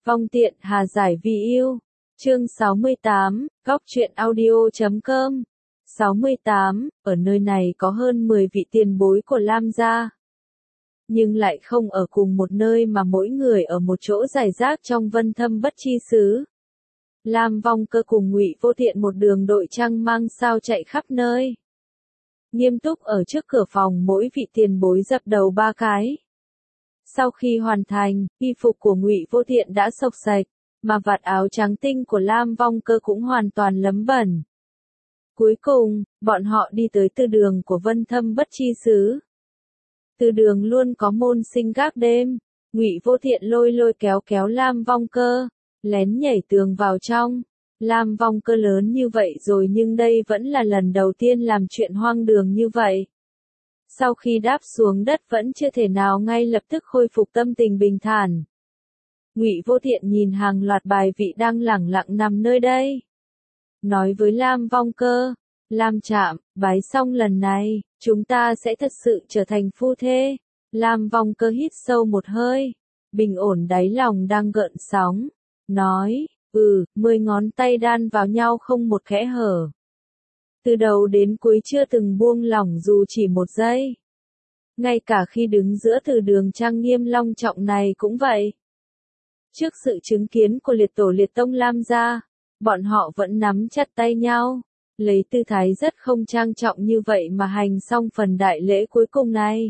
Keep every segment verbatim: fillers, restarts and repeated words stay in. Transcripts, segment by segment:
Vong tiện hà giải vì yêu. Chương sáu mươi tám, góc truyện audio chấm com. sáu mươi tám, ở nơi này có hơn mười vị tiền bối của Lam gia. Nhưng lại không ở cùng một nơi mà mỗi người ở một chỗ rải rác trong vân thâm bất chi xứ. Lam Vong Cơ cùng Ngụy Vô Thiện một đường đội trăng mang sao chạy khắp nơi. Nghiêm túc ở trước cửa phòng mỗi vị tiền bối dập đầu ba cái. Sau khi hoàn thành, y phục của Ngụy Vô Thiện đã xộc sạch, mà vạt áo trắng tinh của Lam Vong Cơ cũng hoàn toàn lấm bẩn. Cuối cùng, bọn họ đi tới từ đường của vân thâm bất chi xứ. Từ đường luôn có môn sinh gác đêm, Ngụy Vô Thiện lôi lôi kéo kéo Lam Vong Cơ, lén nhảy tường vào trong. Lam Vong Cơ lớn như vậy rồi nhưng đây vẫn là lần đầu tiên làm chuyện hoang đường như vậy. Sau khi đáp xuống đất vẫn chưa thể nào ngay lập tức khôi phục tâm tình bình thản. Ngụy Vô Thiện nhìn hàng loạt bài vị đang lẳng lặng nằm nơi đây. Nói với Lam Vong Cơ, Lam Trạm, bái xong lần này, chúng ta sẽ thật sự trở thành phu thê. Lam Vong Cơ hít sâu một hơi, bình ổn đáy lòng đang gợn sóng, nói, ừ, mười ngón tay đan vào nhau không một khẽ hở. Từ đầu đến cuối chưa từng buông lỏng dù chỉ một giây. Ngay cả khi đứng giữa từ đường trang nghiêm long trọng này cũng vậy. Trước sự chứng kiến của liệt tổ liệt tông Lam gia, bọn họ vẫn nắm chặt tay nhau, lấy tư thái rất không trang trọng như vậy mà hành xong phần đại lễ cuối cùng này.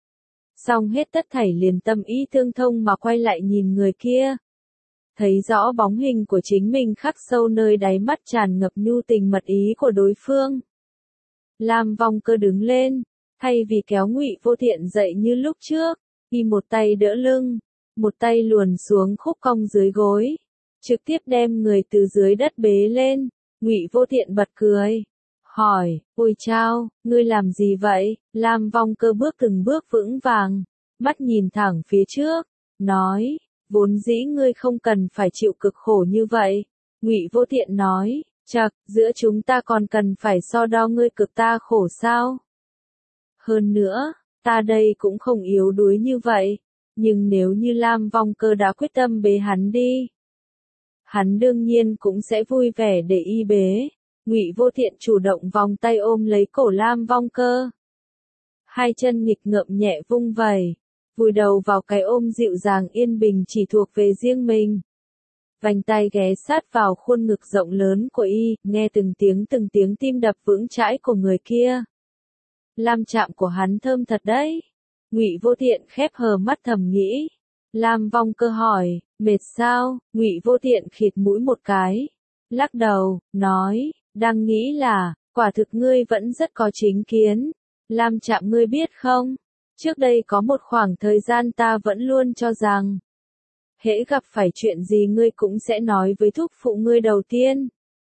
Xong hết tất thảy liền tâm ý tương thông mà quay lại nhìn người kia. Thấy rõ bóng hình của chính mình khắc sâu nơi đáy mắt tràn ngập nhu tình mật ý của đối phương. Lam Vong Cơ đứng lên, thay vì kéo Ngụy Vô Thiện dậy như lúc trước, y một tay đỡ lưng, một tay luồn xuống khúc cong dưới gối, trực tiếp đem người từ dưới đất bế lên. Ngụy Vô Thiện bật cười, hỏi, ôi chao, ngươi làm gì vậy? Lam Vong Cơ bước từng bước vững vàng, mắt nhìn thẳng phía trước, nói, vốn dĩ ngươi không cần phải chịu cực khổ như vậy. Ngụy Vô Thiện nói, chậc, giữa chúng ta còn cần phải so đo ngươi cực ta khổ sao? Hơn nữa, ta đây cũng không yếu đuối như vậy, nhưng nếu như Lam Vong Cơ đã quyết tâm bế hắn đi, hắn đương nhiên cũng sẽ vui vẻ để y bế. Ngụy Vô Thiện chủ động vòng tay ôm lấy cổ Lam Vong Cơ. Hai chân nghịch ngợm nhẹ vung vẩy, vùi đầu vào cái ôm dịu dàng yên bình chỉ thuộc về riêng mình. Vành tay ghé sát vào khuôn ngực rộng lớn của y, nghe từng tiếng từng tiếng tim đập vững chãi của người kia. Lam Trạm của hắn thơm thật đấy. Ngụy Vô Thiện khép hờ mắt thầm nghĩ. Lam Vong Cơ hỏi, mệt sao? Ngụy Vô Thiện khịt mũi một cái, lắc đầu, nói, đang nghĩ là, quả thực ngươi vẫn rất có chính kiến. Lam Trạm ngươi biết không? Trước đây có một khoảng thời gian ta vẫn luôn cho rằng, hễ gặp phải chuyện gì ngươi cũng sẽ nói với thúc phụ ngươi đầu tiên.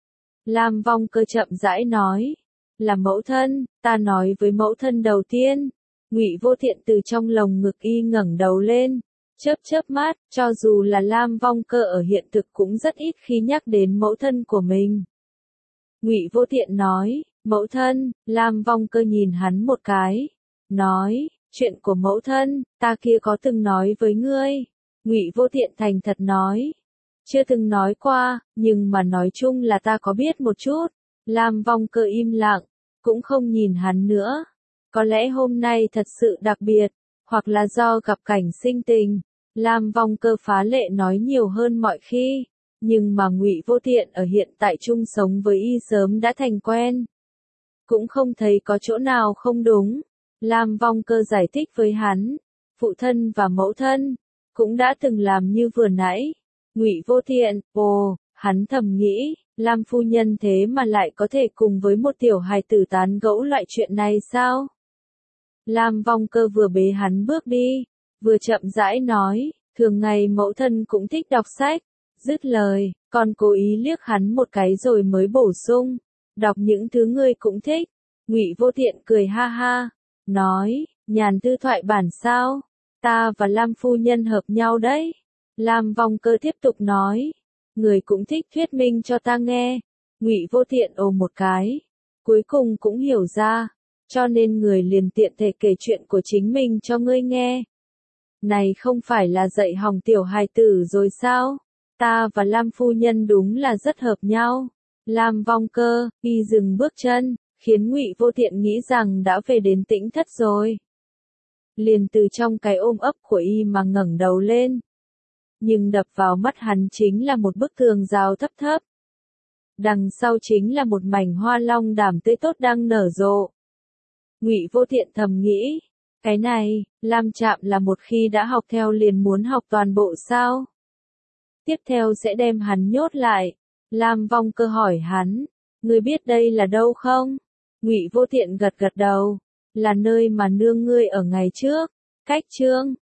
Lam Vong Cơ chậm rãi nói, là mẫu thân, ta nói với mẫu thân đầu tiên. Ngụy Vô Thiện từ trong lồng ngực y ngẩng đầu lên, chớp chớp mắt, cho dù là Lam Vong Cơ ở hiện thực cũng rất ít khi nhắc đến mẫu thân của mình. Ngụy Vô Thiện nói, mẫu thân. Lam Vong Cơ nhìn hắn một cái, nói, chuyện của mẫu thân, ta kia có từng nói với ngươi. Ngụy Vô Thiện thành thật nói, chưa từng nói qua, nhưng mà nói chung là ta có biết một chút. Lam Vong Cơ im lặng, cũng không nhìn hắn nữa. Có lẽ hôm nay thật sự đặc biệt, hoặc là do gặp cảnh sinh tình, Lam Vong Cơ phá lệ nói nhiều hơn mọi khi, nhưng mà Ngụy Vô Thiện ở hiện tại chung sống với y sớm đã thành quen. Cũng không thấy có chỗ nào không đúng. Lam Vong Cơ giải thích với hắn, phụ thân và mẫu thân cũng đã từng làm như vừa nãy. Ngụy Vô Thiện, ồ, hắn thầm nghĩ, Lam phu nhân thế mà lại có thể cùng với một tiểu hài tử tán gẫu loại chuyện này sao? Lam Vong Cơ vừa bế hắn bước đi, vừa chậm rãi nói, thường ngày mẫu thân cũng thích đọc sách. Dứt lời, còn cố ý liếc hắn một cái rồi mới bổ sung, đọc những thứ ngươi cũng thích. Ngụy Vô Thiện cười ha ha, nói, nhàn thư thoại bản sao? Ta và Lam phu nhân hợp nhau đấy. Lam Vong Cơ tiếp tục nói, người cũng thích thuyết minh cho ta nghe. Ngụy Vô Thiện ồ một cái, cuối cùng cũng hiểu ra, cho nên người liền tiện thể kể chuyện của chính mình cho ngươi nghe. Này không phải là dạy hỏng tiểu hài tử rồi sao? Ta và Lam phu nhân đúng là rất hợp nhau. Lam Vong Cơ, y dừng bước chân, khiến Ngụy Vô Tiện nghĩ rằng đã về đến Tĩnh Thất rồi. Liền từ trong cái ôm ấp của y mà ngẩng đầu lên. Nhưng đập vào mắt hắn chính là một bức tường rào thấp thấp. Đằng sau chính là một mảnh hoa long đàm tươi tốt đang nở rộ. Ngụy Vô Tiện thầm nghĩ, cái này, Lam Trạm là một khi đã học theo liền muốn học toàn bộ sao? Tiếp theo sẽ đem hắn nhốt lại. Lam Vong Cơ hỏi hắn, ngươi biết đây là đâu không? Ngụy Vô Tiện gật gật đầu, là nơi mà nương ngươi ở ngày trước. Cách chương